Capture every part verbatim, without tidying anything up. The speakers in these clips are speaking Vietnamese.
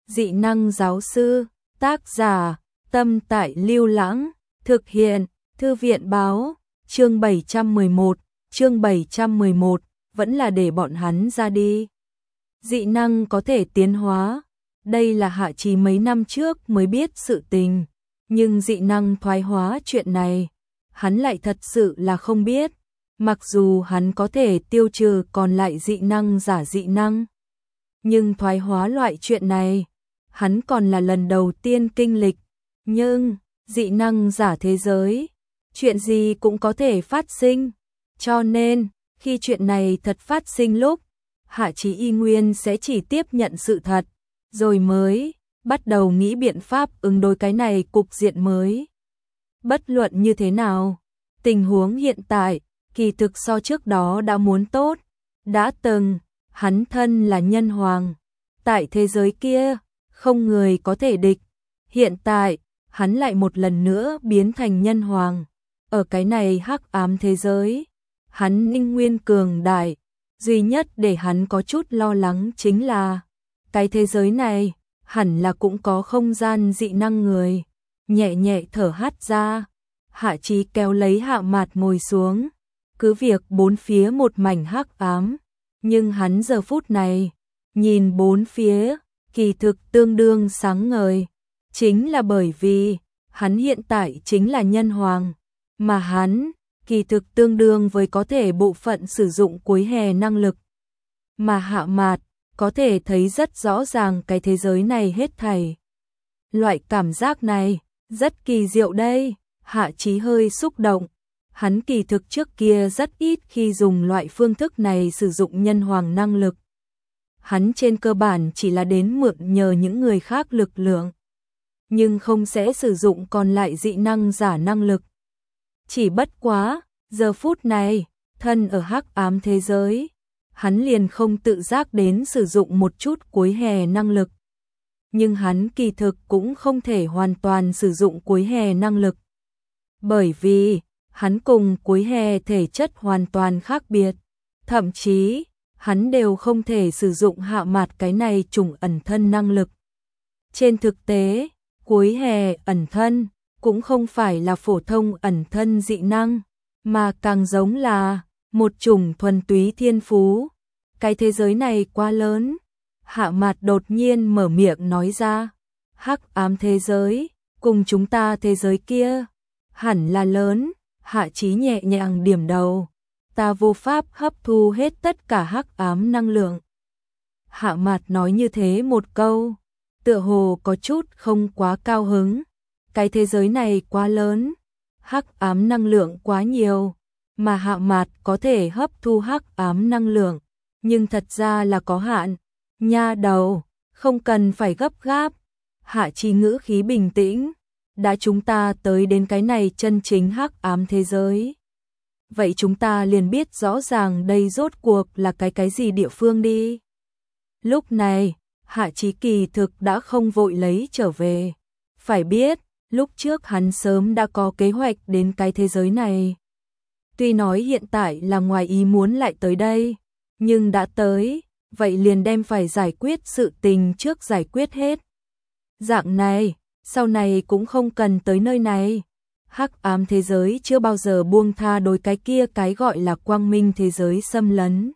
Dị năng giáo sư, tác giả, Tâm Tại Lưu Lãng, thực hiện, Thư viện báo, chương bảy trăm mười một, chương bảy trăm mười một, vẫn là để bọn hắn ra đi. Dị năng có thể tiến hóa, đây là Hạ Chí mấy năm trước mới biết sự tình, nhưng dị năng thoái hóa chuyện này, hắn lại thật sự là không biết, mặc dù hắn có thể tiêu trừ còn lại dị năng giả dị năng. Nhưng thoái hóa loại chuyện này, hắn còn là lần đầu tiên kinh lịch, nhưng dị năng giả thế giới, chuyện gì cũng có thể phát sinh, cho nên khi chuyện này thật phát sinh lúc, Hạ Chí y nguyên sẽ chỉ tiếp nhận sự thật, rồi mới bắt đầu nghĩ biện pháp ứng đối cái này cục diện mới. Bất luận như thế nào, tình huống hiện tại, kỳ thực so trước đó đã muốn tốt, đã từng, hắn thân là nhân hoàng, tại thế giới kia, không người có thể địch, hiện tại, hắn lại một lần nữa biến thành nhân hoàng, ở cái này hắc ám thế giới, hắn ninh nguyên cường đại, duy nhất để hắn có chút lo lắng chính là, cái thế giới này, hẳn là cũng có không gian dị năng người, nhẹ nhẹ thở hắt ra, Hạ Chí kéo lấy Hạ Mạt ngồi xuống, cứ việc bốn phía một mảnh hắc ám, nhưng hắn giờ phút này, nhìn bốn phía, kỳ thực tương đương sáng ngời, chính là bởi vì, hắn hiện tại chính là nhân hoàng, mà hắn, kỳ thực tương đương với có thể bộ phận sử dụng cuối hè năng lực, mà Hạ Mạt, có thể thấy rất rõ ràng cái thế giới này hết thảy. Loại cảm giác này, rất kỳ diệu đây, Hạ Chí hơi xúc động, hắn kỳ thực trước kia rất ít khi dùng loại phương thức này sử dụng nhân hoàng năng lực. Hắn trên cơ bản chỉ là đến mượn nhờ những người khác lực lượng, nhưng không sẽ sử dụng còn lại dị năng giả năng lực. Chỉ bất quá, giờ phút này, thân ở hắc ám thế giới, hắn liền không tự giác đến sử dụng một chút cuối hè năng lực. Nhưng hắn kỳ thực cũng không thể hoàn toàn sử dụng cuối hè năng lực. Bởi vì, hắn cùng cuối hè thể chất hoàn toàn khác biệt. Thậm chí, hắn đều không thể sử dụng Hạ Mạt cái này trùng ẩn thân năng lực. Trên thực tế, cuối hè ẩn thân cũng không phải là phổ thông ẩn thân dị năng, mà càng giống là một chủng thuần túy thiên phú. Cái thế giới này quá lớn. Hạ Mạt đột nhiên mở miệng nói ra, hắc ám thế giới, cùng chúng ta thế giới kia, hẳn là lớn. Hạ Chí nhẹ nhàng điểm đầu, ta vô pháp hấp thu hết tất cả hắc ám năng lượng. Hạ Mạt nói như thế một câu, tựa hồ có chút không quá cao hứng. Cái thế giới này quá lớn, hắc ám năng lượng quá nhiều, mà Hạ Mạt có thể hấp thu hắc ám năng lượng, nhưng thật ra là có hạn. Nha đầu, không cần phải gấp gáp. Hạ Chí ngữ khí bình tĩnh, đã chúng ta tới đến cái này chân chính hắc ám thế giới, vậy chúng ta liền biết rõ ràng đây rốt cuộc là cái cái gì địa phương đi. Lúc này, Hạ Chí kỳ thực đã không vội lấy trở về. Phải biết, lúc trước hắn sớm đã có kế hoạch đến cái thế giới này. Tuy nói hiện tại là ngoài ý muốn lại tới đây, nhưng đã tới, vậy liền đem phải giải quyết sự tình trước giải quyết hết. Dạng này, sau này cũng không cần tới nơi này. Hắc ám thế giới chưa bao giờ buông tha đối cái kia cái gọi là quang minh thế giới xâm lấn.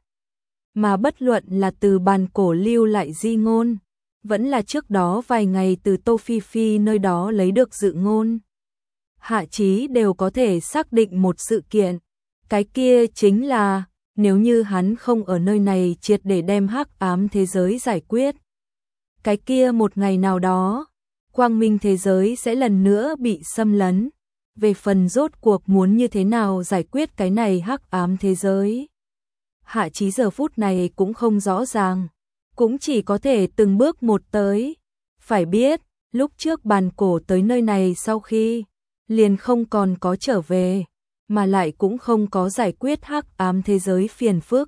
Mà bất luận là từ bàn cổ lưu lại di ngôn, vẫn là trước đó vài ngày từ Tô Phi Phi nơi đó lấy được dự ngôn. Hạ Chí đều có thể xác định một sự kiện, cái kia chính là, nếu như hắn không ở nơi này triệt để đem hắc ám thế giới giải quyết, cái kia một ngày nào đó, quang minh thế giới sẽ lần nữa bị xâm lấn. Về phần rốt cuộc muốn như thế nào giải quyết cái này hắc ám thế giới, Hạ Chí giờ phút này cũng không rõ ràng, cũng chỉ có thể từng bước một tới. Phải biết, lúc trước bàn cổ tới nơi này sau khi, liền không còn có trở về, mà lại cũng không có giải quyết hắc ám thế giới phiền phức.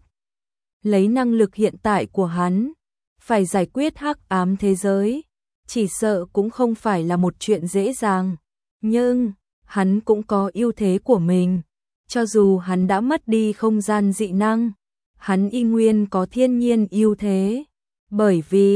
Lấy năng lực hiện tại của hắn, phải giải quyết hắc ám thế giới, chỉ sợ cũng không phải là một chuyện dễ dàng. Nhưng, hắn cũng có ưu thế của mình. Cho dù hắn đã mất đi không gian dị năng, hắn y nguyên có thiên nhiên ưu thế. Bởi vì,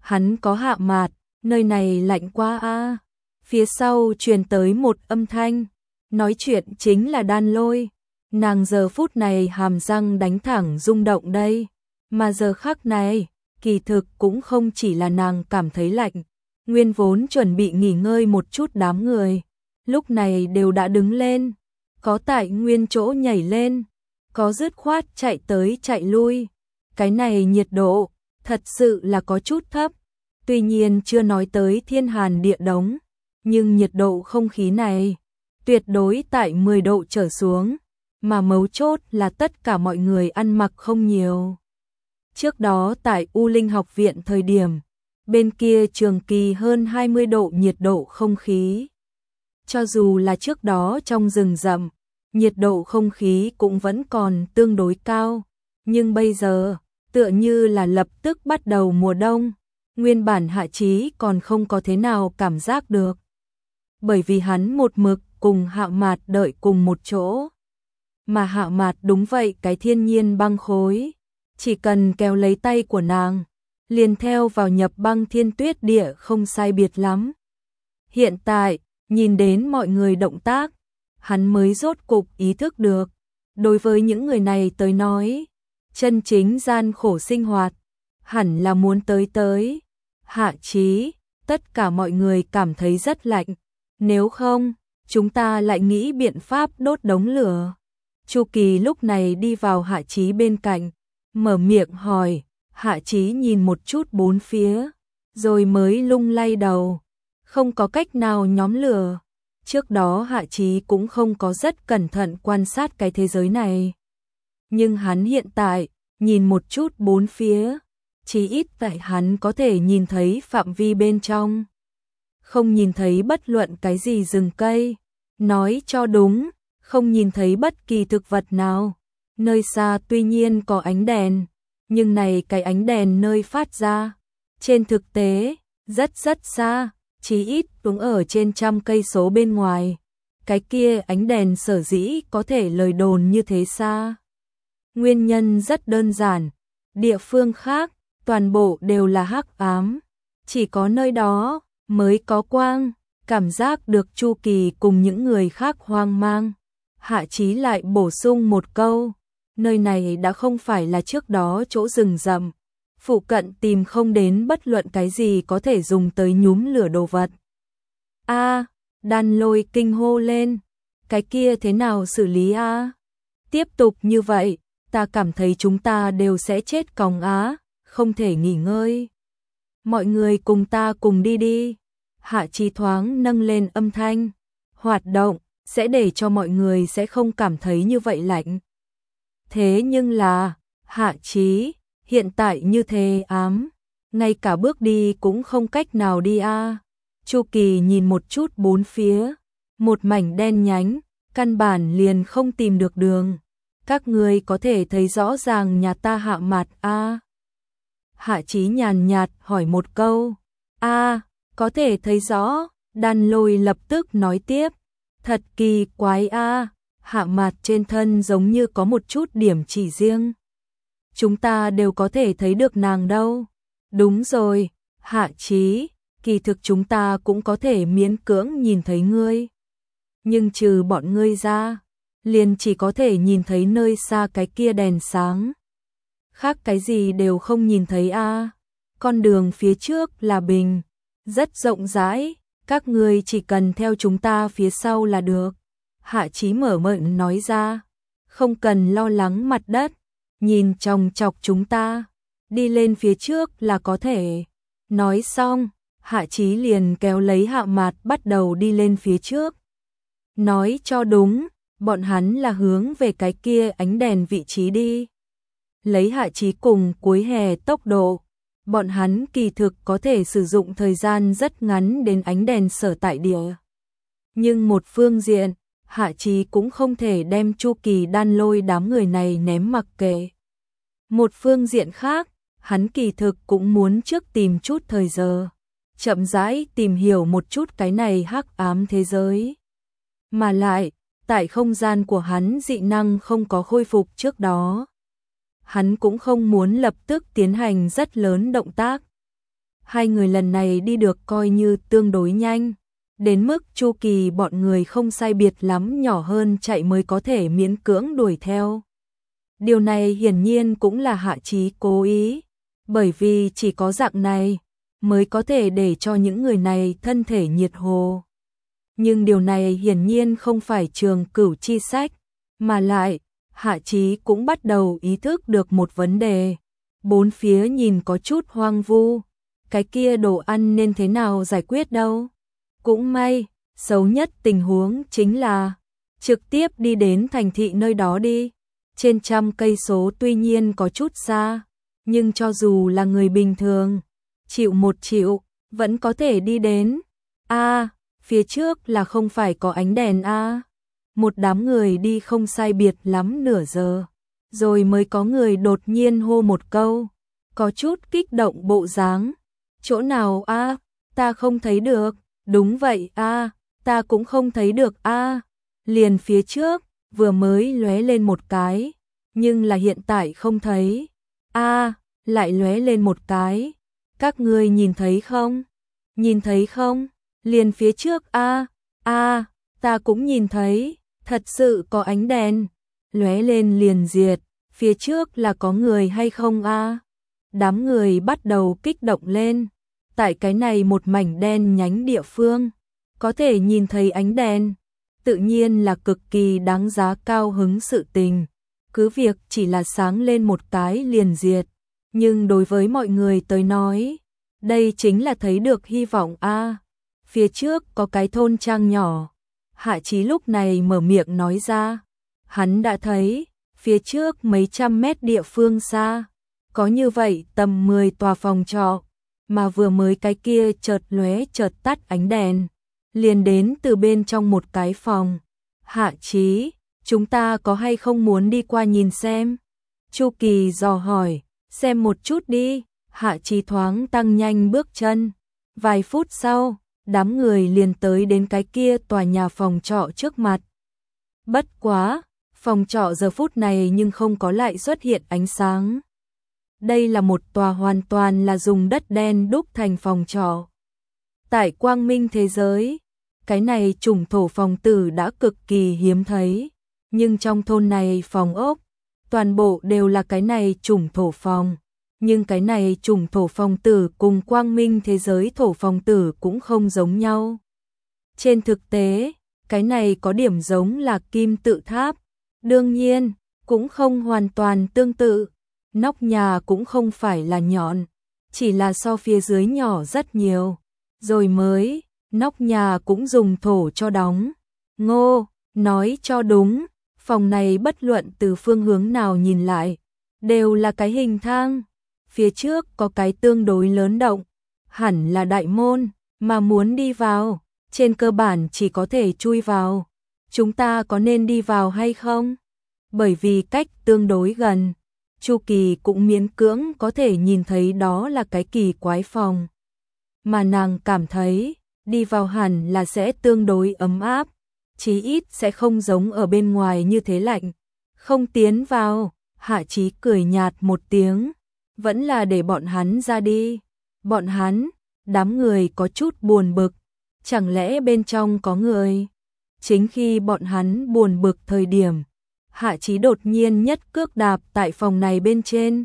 hắn có hạ mạt, nơi này lạnh quá a. Phía sau truyền tới một âm thanh, nói chuyện chính là Đan Lôi. Nàng giờ phút này hàm răng đánh thẳng rung động đây, mà giờ khắc này, kỳ thực cũng không chỉ là nàng cảm thấy lạnh, nguyên vốn chuẩn bị nghỉ ngơi một chút đám người, lúc này đều đã đứng lên, có tại nguyên chỗ nhảy lên, có dứt khoát chạy tới chạy lui. Cái này nhiệt độ, thật sự là có chút thấp, tuy nhiên chưa nói tới thiên hàn địa đống, nhưng nhiệt độ không khí này, tuyệt đối tại mười độ trở xuống, mà mấu chốt là tất cả mọi người ăn mặc không nhiều. Trước đó tại U Linh học viện thời điểm, bên kia trường kỳ hơn hai mươi độ nhiệt độ không khí. Cho dù là trước đó trong rừng rậm, nhiệt độ không khí cũng vẫn còn tương đối cao, nhưng bây giờ, tựa như là lập tức bắt đầu mùa đông, nguyên bản Hạ Chí còn không có thế nào cảm giác được. Bởi vì hắn một mực cùng Hạ Mạt đợi cùng một chỗ. Mà Hạ Mạt đúng vậy cái thiên nhiên băng khối, chỉ cần kéo lấy tay của nàng, liền theo vào nhập băng thiên tuyết địa không sai biệt lắm. Hiện tại, nhìn đến mọi người động tác, hắn mới rốt cục ý thức được, đối với những người này tới nói, chân chính gian khổ sinh hoạt, hẳn là muốn tới tới. Hạ Chí, tất cả mọi người cảm thấy rất lạnh, nếu không, chúng ta lại nghĩ biện pháp đốt đống lửa. Chu Kỳ lúc này đi vào Hạ Chí bên cạnh, mở miệng hỏi, Hạ Chí nhìn một chút bốn phía, rồi mới lung lay đầu, không có cách nào nhóm lửa. Trước đó Hạ Chí cũng không có rất cẩn thận quan sát cái thế giới này. Nhưng hắn hiện tại, nhìn một chút bốn phía, chỉ ít tại hắn có thể nhìn thấy phạm vi bên trong. Không nhìn thấy bất luận cái gì rừng cây, nói cho đúng, không nhìn thấy bất kỳ thực vật nào. Nơi xa tuy nhiên có ánh đèn, nhưng này cái ánh đèn nơi phát ra, trên thực tế, rất rất xa, chí ít đúng ở trên trăm cây số bên ngoài. Cái kia ánh đèn sở dĩ có thể lời đồn như thế xa. Nguyên nhân rất đơn giản, địa phương khác, toàn bộ đều là hắc ám, chỉ có nơi đó mới có quang, cảm giác được Chu Kỳ cùng những người khác hoang mang. Hạ Chí lại bổ sung một câu, nơi này đã không phải là trước đó chỗ rừng rậm, phụ cận tìm không đến bất luận cái gì có thể dùng tới nhúm lửa đồ vật. A, Đan Lôi kinh hô lên, cái kia thế nào xử lý a? Tiếp tục như vậy, ta cảm thấy chúng ta đều sẽ chết còng á, không thể nghỉ ngơi. Mọi người cùng ta cùng đi đi. Hạ Chí thoáng nâng lên âm thanh, hoạt động sẽ để cho mọi người sẽ không cảm thấy như vậy lạnh. Thế nhưng là, Hạ Chí, hiện tại như thế ám, ngay cả bước đi cũng không cách nào đi a. Chu Kỳ nhìn một chút bốn phía, một mảnh đen nhánh, căn bản liền không tìm được đường. Các người có thể thấy rõ ràng nhà ta Hạ Mạt a? Hạ Chí nhàn nhạt hỏi một câu. A, có thể thấy rõ. Đan Lôi lập tức nói tiếp. Thật kỳ quái a, Hạ Mạt trên thân giống như có một chút điểm chỉ riêng. Chúng ta đều có thể thấy được nàng đâu. Đúng rồi, Hạ Chí, kỳ thực chúng ta cũng có thể miễn cưỡng nhìn thấy ngươi. Nhưng trừ bọn ngươi ra, liền chỉ có thể nhìn thấy nơi xa cái kia đèn sáng. Khác cái gì đều không nhìn thấy a. Con đường phía trước là bình, rất rộng rãi, các ngươi chỉ cần theo chúng ta phía sau là được. Hạ Chí mở miệng nói ra, không cần lo lắng mặt đất, nhìn chòng chọc chúng ta, đi lên phía trước là có thể. Nói xong, Hạ Chí liền kéo lấy Hạ Mạt bắt đầu đi lên phía trước. Nói cho đúng, bọn hắn là hướng về cái kia ánh đèn vị trí đi. Lấy Hạ Chí cùng cuối hè tốc độ, bọn hắn kỳ thực có thể sử dụng thời gian rất ngắn đến ánh đèn sở tại địa. Nhưng một phương diện, Hạ Chí cũng không thể đem Chu Kỳ Đan Lôi đám người này ném mặc kệ. Một phương diện khác, hắn kỳ thực cũng muốn trước tìm chút thời giờ, chậm rãi tìm hiểu một chút cái này hắc ám thế giới. Mà lại, tại không gian của hắn dị năng không có khôi phục trước đó, hắn cũng không muốn lập tức tiến hành rất lớn động tác. Hai người lần này đi được coi như tương đối nhanh, đến mức chu kỳ bọn người không sai biệt lắm nhỏ hơn chạy mới có thể miễn cưỡng đuổi theo. Điều này hiển nhiên cũng là Hạ Chí cố ý, bởi vì chỉ có dạng này mới có thể để cho những người này thân thể nhiệt hồ. Nhưng điều này hiển nhiên không phải Trường Cửu chi sách, mà lại, Hạ Chí cũng bắt đầu ý thức được một vấn đề. Bốn phía nhìn có chút hoang vu, cái kia đồ ăn nên thế nào giải quyết đâu. Cũng may, xấu nhất tình huống chính là trực tiếp đi đến thành thị nơi đó đi. Trên trăm cây số tuy nhiên có chút xa, nhưng cho dù là người bình thường, chịu một chịu, vẫn có thể đi đến. A, à, phía trước là không phải có ánh đèn a. À. Một đám người đi không sai biệt lắm nửa giờ, rồi mới có người đột nhiên hô một câu, có chút kích động bộ dáng. Chỗ nào a? À? Ta không thấy được. Đúng vậy a, à, ta cũng không thấy được a. À. Liền phía trước, vừa mới lóe lên một cái, nhưng là hiện tại không thấy. A, à, lại lóe lên một cái. Các ngươi nhìn thấy không? Nhìn thấy không? Liền phía trước a, à, a, à, ta cũng nhìn thấy, thật sự có ánh đèn, lóe lên liền diệt, phía trước là có người hay không a? À? Đám người bắt đầu kích động lên. Tại cái này một mảnh đen nhánh địa phương, có thể nhìn thấy ánh đèn, tự nhiên là cực kỳ đáng giá cao hứng sự tình. Cứ việc chỉ là sáng lên một cái liền diệt, nhưng đối với mọi người tới nói, đây chính là thấy được hy vọng a. À, phía trước có cái thôn trang nhỏ. Hạ Chí lúc này mở miệng nói ra, hắn đã thấy, phía trước mấy trăm mét địa phương xa, có như vậy tầm mười tòa phòng trọ. Mà vừa mới cái kia chợt lóe chợt tắt ánh đèn, liền đến từ bên trong một cái phòng. Hạ Chí, chúng ta có hay không muốn đi qua nhìn xem? Chu Kỳ dò hỏi, xem một chút đi. Hạ Chí thoáng tăng nhanh bước chân. Vài phút sau, đám người liền tới đến cái kia tòa nhà phòng trọ trước mặt. Bất quá, phòng trọ giờ phút này nhưng không có lại xuất hiện ánh sáng. Đây là một tòa hoàn toàn là dùng đất đen đúc thành phòng trọ. Tại quang minh thế giới, cái này chủng thổ phòng tử đã cực kỳ hiếm thấy, nhưng trong thôn này phòng ốc, toàn bộ đều là cái này chủng thổ phòng. Nhưng cái này chủng thổ phòng tử cùng quang minh thế giới thổ phòng tử cũng không giống nhau. Trên thực tế, cái này có điểm giống là kim tự tháp, đương nhiên, cũng không hoàn toàn tương tự. Nóc nhà cũng không phải là nhọn, chỉ là so phía dưới nhỏ rất nhiều. Rồi mới, nóc nhà cũng dùng thổ cho đóng. Ngô, nói cho đúng, phòng này bất luận từ phương hướng nào nhìn lại, đều là cái hình thang. Phía trước có cái tương đối lớn động, hẳn là đại môn, mà muốn đi vào, trên cơ bản chỉ có thể chui vào. Chúng ta có nên đi vào hay không? Bởi vì cách tương đối gần, Chu Kỳ cũng miễn cưỡng có thể nhìn thấy đó là cái kỳ quái phòng. Mà nàng cảm thấy, đi vào hẳn là sẽ tương đối ấm áp, chí ít sẽ không giống ở bên ngoài như thế lạnh. Không tiến vào, Hạ Chí cười nhạt một tiếng, vẫn là để bọn hắn ra đi. Bọn hắn, đám người có chút buồn bực, chẳng lẽ bên trong có người? Chính khi bọn hắn buồn bực thời điểm, Hạ Chí đột nhiên nhất cước đạp tại phòng này bên trên.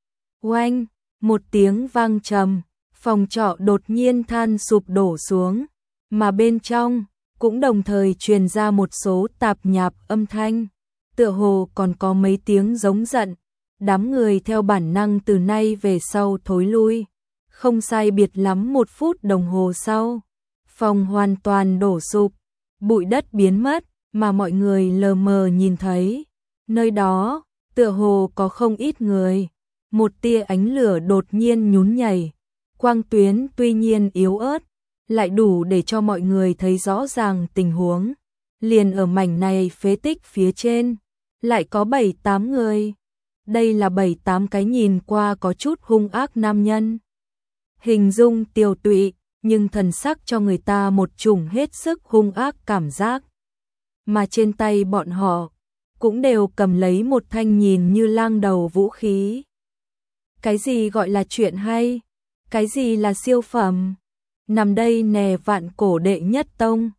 Oanh, một tiếng vang trầm, phòng trọ đột nhiên than sụp đổ xuống, mà bên trong cũng đồng thời truyền ra một số tạp nhạp âm thanh, tựa hồ còn có mấy tiếng giống giận. Đám người theo bản năng từ nay về sau thối lui. Không sai biệt lắm một phút đồng hồ sau, phòng hoàn toàn đổ sụp, bụi đất biến mất, mà mọi người lờ mờ nhìn thấy, nơi đó, tựa hồ có không ít người. Một tia ánh lửa đột nhiên nhún nhảy, quang tuyến tuy nhiên yếu ớt, lại đủ để cho mọi người thấy rõ ràng tình huống. Liền ở mảnh này phế tích phía trên, lại có bảy tám người. Đây là bảy tám cái nhìn qua có chút hung ác nam nhân. Hình dung tiều tụy, nhưng thần sắc cho người ta một chủng hết sức hung ác cảm giác. Mà trên tay bọn họ, cũng đều cầm lấy một thanh nhìn như lang đầu vũ khí. Cái gì gọi là chuyện hay? Cái gì là siêu phẩm? Nằm đây nè vạn cổ đệ nhất tông.